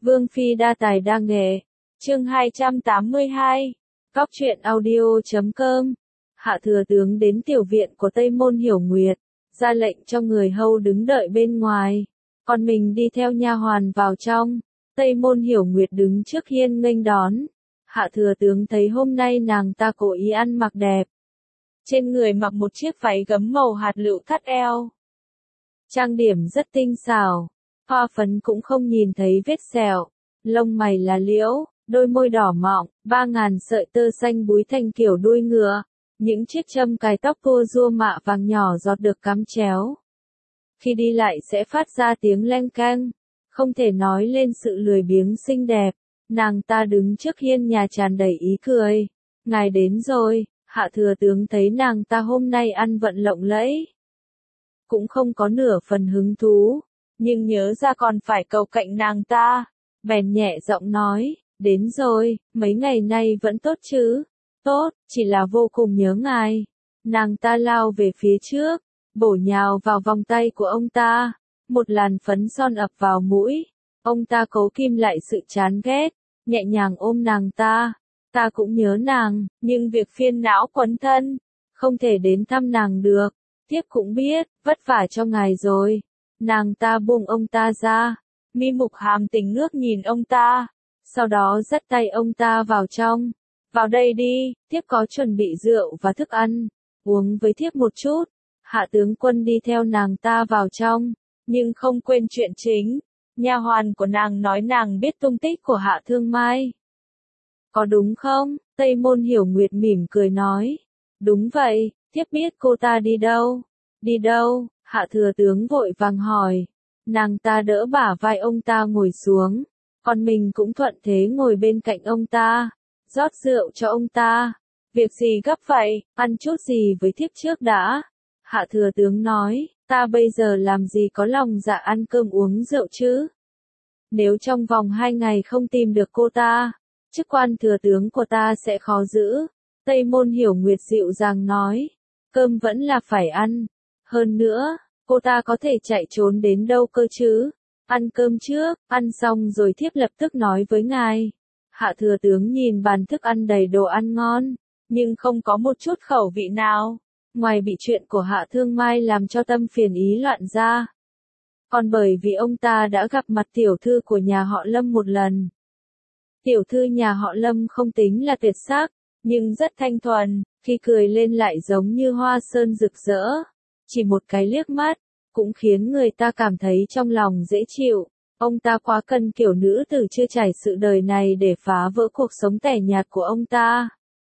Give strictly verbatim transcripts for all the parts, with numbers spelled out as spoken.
Vương Phi đa tài đa nghệ. Chương hai trăm tám mươi hai. Cóc truyện audio chấm com. Hạ thừa tướng đến tiểu viện của Tây Môn Hiểu Nguyệt, ra lệnh cho người hầu đứng đợi bên ngoài, còn mình đi theo nha hoàn vào trong. Tây Môn Hiểu Nguyệt đứng trước hiên nghênh đón. Hạ thừa tướng thấy hôm nay nàng ta cố ý ăn mặc đẹp. Trên người mặc một chiếc váy gấm màu hạt lựu thắt eo. Trang điểm rất tinh xảo, hoa phấn cũng không nhìn thấy vết sẹo, lông mày là liễu, đôi môi đỏ mọng, ba ngàn sợi tơ xanh búi thành kiểu đuôi ngựa, những chiếc châm cài tóc tua rua mạ vàng nhỏ giọt được cắm chéo. Khi đi lại sẽ phát ra tiếng leng keng, không thể nói lên sự lười biếng xinh đẹp. Nàng ta đứng trước hiên nhà tràn đầy ý cười. Ngài đến rồi. Hạ thừa tướng thấy nàng ta hôm nay ăn vận lộng lẫy, cũng không có nửa phần hứng thú, nhưng nhớ ra còn phải cầu cạnh nàng ta, bèn nhẹ giọng nói, đến rồi, mấy ngày nay vẫn tốt chứ? Tốt, chỉ là vô cùng nhớ ngài. Nàng ta lao về phía trước, bổ nhào vào vòng tay của ông ta, một làn phấn son ập vào mũi. Ông ta cố kìm lại sự chán ghét, nhẹ nhàng ôm nàng ta. Ta cũng nhớ nàng, nhưng việc phiền não quấn thân, không thể đến thăm nàng được. Tiếp cũng biết, vất vả cho ngài rồi. Nàng ta buông ông ta ra, mi mục hàm tình ngước nhìn ông ta, sau đó dắt tay ông ta vào trong. Vào đây đi, tiếp có chuẩn bị rượu và thức ăn, uống với thiếp một chút. Hạ tướng quân đi theo nàng ta vào trong, nhưng không quên chuyện chính. Nha hoàn của nàng nói nàng biết tung tích của Hạ Thương Mai. Có đúng không? Tây Môn Hiểu Nguyệt mỉm cười nói. Đúng vậy, thiếp biết cô ta đi đâu. Đi đâu? Hạ thừa tướng vội vàng hỏi. Nàng ta đỡ bả vai ông ta ngồi xuống, còn mình cũng thuận thế ngồi bên cạnh ông ta, rót rượu cho ông ta. Việc gì gấp vậy, ăn chút gì với thiếp trước đã. Hạ thừa tướng nói, ta bây giờ làm gì có lòng dạ ăn cơm uống rượu chứ. Nếu trong vòng hai ngày không tìm được cô ta, chức quan thừa tướng của ta sẽ khó giữ. Tây Môn Hiểu Nguyệt dịu dàng nói, cơm vẫn là phải ăn. Hơn nữa, cô ta có thể chạy trốn đến đâu cơ chứ? Ăn cơm trước, ăn xong rồi thiếp lập tức nói với ngài. Hạ thừa tướng nhìn bàn thức ăn đầy đồ ăn ngon, nhưng không có một chút khẩu vị nào. Ngoài bị chuyện của Hạ Thương Mai làm cho tâm phiền ý loạn ra, còn bởi vì ông ta đã gặp mặt tiểu thư của nhà họ Lâm một lần. Tiểu thư nhà họ Lâm không tính là tuyệt sắc, nhưng rất thanh thuần, khi cười lên lại giống như hoa sơn rực rỡ. Chỉ một cái liếc mắt, cũng khiến người ta cảm thấy trong lòng dễ chịu. Ông ta quá cần kiểu nữ tử chưa trải sự đời này để phá vỡ cuộc sống tẻ nhạt của ông ta.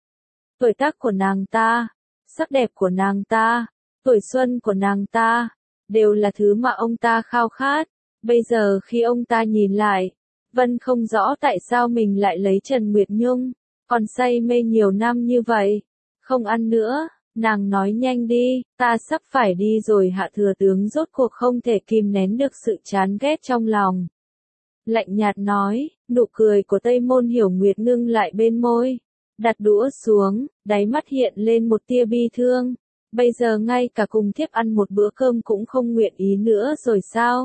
Tuổi tác của nàng ta, sắc đẹp của nàng ta, tuổi xuân của nàng ta, đều là thứ mà ông ta khao khát. Bây giờ khi ông ta nhìn lại, Vân không rõ tại sao mình lại lấy Trần Nguyệt Nhung, còn say mê nhiều năm như vậy. Không ăn nữa, nàng nói nhanh đi, ta sắp phải đi rồi. Hạ thừa tướng rốt cuộc không thể kìm nén được sự chán ghét trong lòng. Lạnh nhạt nói, nụ cười của Tây Môn Hiểu Nguyệt ngưng lại bên môi, đặt đũa xuống, đáy mắt hiện lên một tia bi thương. Bây giờ ngay cả cùng thiếp ăn một bữa cơm cũng không nguyện ý nữa rồi sao?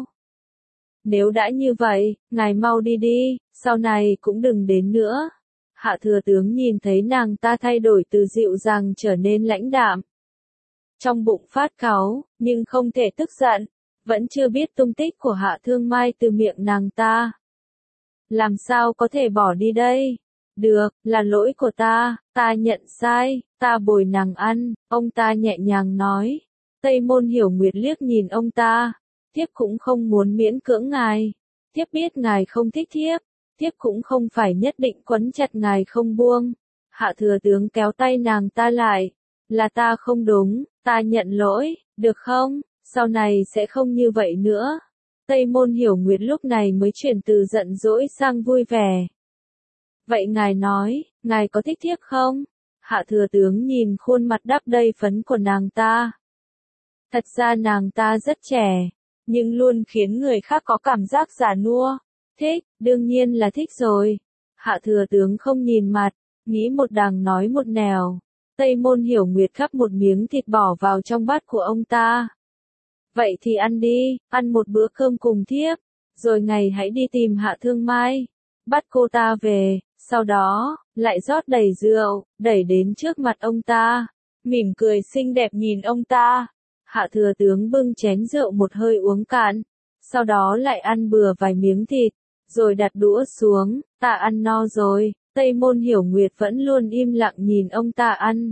Nếu đã như vậy, ngài mau đi đi, sau này cũng đừng đến nữa. Hạ thừa tướng nhìn thấy nàng ta thay đổi từ dịu dàng trở nên lãnh đạm. Trong bụng phát cáu, nhưng không thể tức giận, vẫn chưa biết tung tích của Hạ Thương Mai từ miệng nàng ta. Làm sao có thể bỏ đi đây? Được, là lỗi của ta, ta nhận sai, ta bồi nàng ăn, ông ta nhẹ nhàng nói. Tây Môn Hiểu Nguyệt liếc nhìn ông ta, thiếp cũng không muốn miễn cưỡng ngài, thiếp biết ngài không thích thiếp, thiếp cũng không phải nhất định quấn chặt ngài không buông. Hạ thừa tướng kéo tay nàng ta lại, là ta không đúng, ta nhận lỗi, được không, sau này sẽ không như vậy nữa. Tây Môn Hiểu Nguyệt lúc này mới chuyển từ giận dỗi sang vui vẻ. Vậy ngài nói, ngài có thích thiếp không? Hạ thừa tướng nhìn khuôn mặt đắp đầy phấn của nàng ta. Thật ra nàng ta rất trẻ, nhưng luôn khiến người khác có cảm giác già nua. Thích, đương nhiên là thích rồi. Hạ thừa tướng không nhìn mặt, nghĩ một đằng nói một nẻo. Tây Môn Hiểu Nguyệt khắp một miếng thịt bỏ vào trong bát của ông ta. Vậy thì ăn đi, ăn một bữa cơm cùng thiếp, rồi ngài hãy đi tìm Hạ Thương Mai, bắt cô ta về, sau đó, lại rót đầy rượu, đẩy đến trước mặt ông ta, mỉm cười xinh đẹp nhìn ông ta. Hạ thừa tướng bưng chén rượu một hơi uống cạn, sau đó lại ăn bừa vài miếng thịt, rồi đặt đũa xuống, ta ăn no rồi. Tây Môn Hiểu Nguyệt vẫn luôn im lặng nhìn ông ta ăn.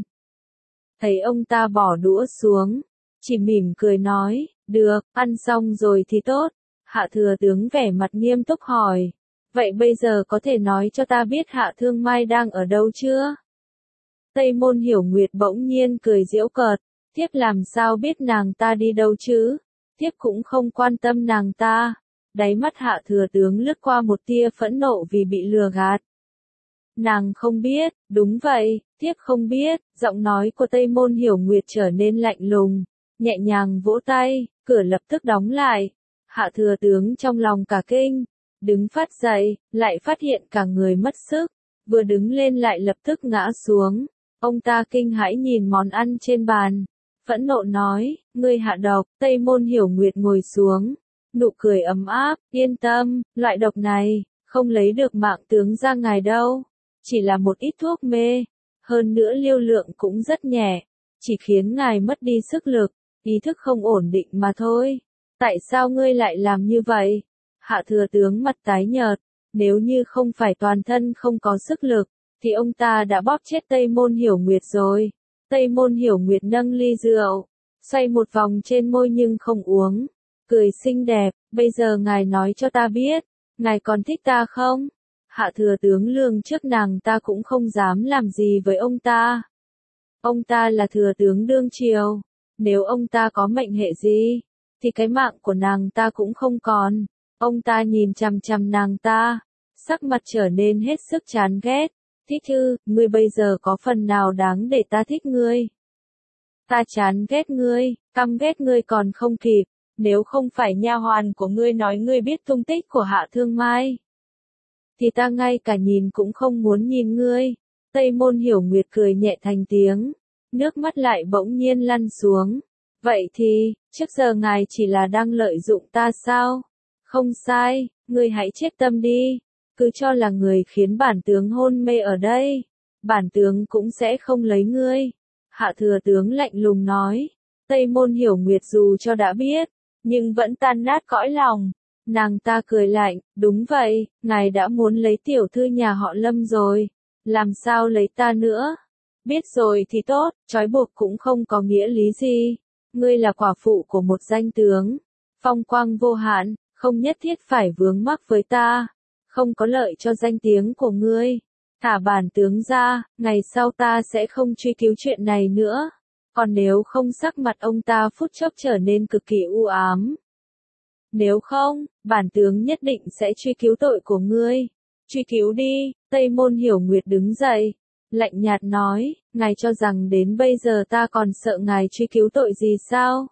Thấy ông ta bỏ đũa xuống, chỉ mỉm cười nói, được, ăn xong rồi thì tốt. Hạ thừa tướng vẻ mặt nghiêm túc hỏi, vậy bây giờ có thể nói cho ta biết Hạ Thương Mai đang ở đâu chưa? Tây Môn Hiểu Nguyệt bỗng nhiên cười giễu cợt, thiếp làm sao biết nàng ta đi đâu chứ? Thiếp cũng không quan tâm nàng ta. Đáy mắt Hạ thừa tướng lướt qua một tia phẫn nộ vì bị lừa gạt. Nàng không biết, đúng vậy, thiếp không biết. Giọng nói của Tây Môn Hiểu Nguyệt trở nên lạnh lùng, nhẹ nhàng vỗ tay, cửa lập tức đóng lại. Hạ thừa tướng trong lòng cả kinh, đứng phát dậy, lại phát hiện cả người mất sức, vừa đứng lên lại lập tức ngã xuống. Ông ta kinh hãi nhìn món ăn trên bàn, phẫn nộ nói, ngươi hạ độc. Tây Môn Hiểu Nguyệt ngồi xuống, nụ cười ấm áp, yên tâm, loại độc này, không lấy được mạng tướng ra ngài đâu, chỉ là một ít thuốc mê, hơn nữa liêu lượng cũng rất nhẹ, chỉ khiến ngài mất đi sức lực, ý thức không ổn định mà thôi. Tại sao ngươi lại làm như vậy? Hạ thừa tướng mặt tái nhợt, nếu như không phải toàn thân không có sức lực, thì ông ta đã bóp chết Tây Môn Hiểu Nguyệt rồi. Tây Môn Hiểu Nguyệt nâng ly rượu, xoay một vòng trên môi nhưng không uống, cười xinh đẹp, bây giờ ngài nói cho ta biết, ngài còn thích ta không? Hạ thừa tướng lường trước nàng ta cũng không dám làm gì với ông ta. Ông ta là thừa tướng đương triều, nếu ông ta có mệnh hệ gì, thì cái mạng của nàng ta cũng không còn. Ông ta nhìn chằm chằm nàng ta, sắc mặt trở nên hết sức chán ghét. Thích thư, ngươi bây giờ có phần nào đáng để ta thích ngươi? Ta chán ghét ngươi, căm ghét ngươi còn không kịp, nếu không phải nha hoàn của ngươi nói ngươi biết tung tích của Hạ Thương Mai, thì ta ngay cả nhìn cũng không muốn nhìn ngươi. Tây Môn Hiểu Nguyệt cười nhẹ thành tiếng, nước mắt lại bỗng nhiên lăn xuống. Vậy thì, trước giờ ngài chỉ là đang lợi dụng ta sao? Không sai, ngươi hãy chết tâm đi, cứ cho là người khiến bản tướng hôn mê ở đây, bản tướng cũng sẽ không lấy ngươi. Hạ thừa tướng lạnh lùng nói. Tây Môn Hiểu Nguyệt dù cho đã biết, nhưng vẫn tan nát cõi lòng. Nàng ta cười lạnh, đúng vậy, ngài đã muốn lấy tiểu thư nhà họ Lâm rồi, làm sao lấy ta nữa? Biết rồi thì tốt, trói buộc cũng không có nghĩa lý gì. Ngươi là quả phụ của một danh tướng, phong quang vô hạn, không nhất thiết phải vướng mắc với ta, không có lợi cho danh tiếng của ngươi. Thả bản tướng ra, ngày sau ta sẽ không truy cứu chuyện này nữa. Còn nếu không, sắc mặt ông ta phút chốc trở nên cực kỳ u ám. Nếu không, bản tướng nhất định sẽ truy cứu tội của ngươi. Truy cứu đi. Tây Môn Hiểu Nguyệt đứng dậy, lạnh nhạt nói, ngài cho rằng đến bây giờ ta còn sợ ngài truy cứu tội gì sao?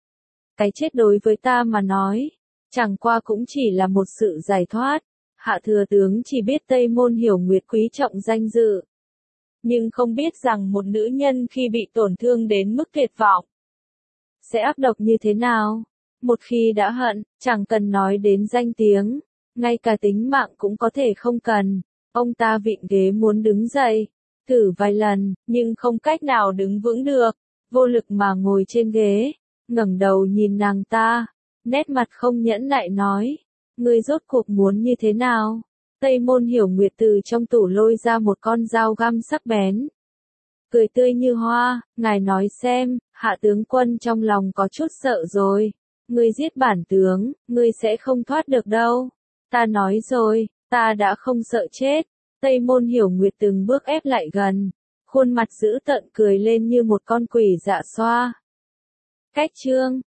Cái chết đối với ta mà nói, chẳng qua cũng chỉ là một sự giải thoát. Hạ thừa tướng chỉ biết Tây Môn Hiểu Nguyệt quý trọng danh dự, nhưng không biết rằng một nữ nhân khi bị tổn thương đến mức tuyệt vọng, sẽ ác độc như thế nào. Một khi đã hận, chẳng cần nói đến danh tiếng, ngay cả tính mạng cũng có thể không cần. Ông ta vịn ghế muốn đứng dậy, thử vài lần, nhưng không cách nào đứng vững được, vô lực mà ngồi trên ghế, ngẩng đầu nhìn nàng ta, nét mặt không nhẫn nại nói, ngươi rốt cuộc muốn như thế nào? Tây Môn Hiểu Nguyệt từ trong tủ lôi ra một con dao găm sắc bén, cười tươi như hoa, ngài nói xem, Hạ tướng quân trong lòng có chút sợ rồi, ngươi giết bản tướng, ngươi sẽ không thoát được đâu. Ta nói rồi, ta đã không sợ chết. Tây Môn Hiểu Nguyệt từng bước ép lại gần, khuôn mặt dữ tợn cười lên như một con quỷ dạ xoa. Cách chương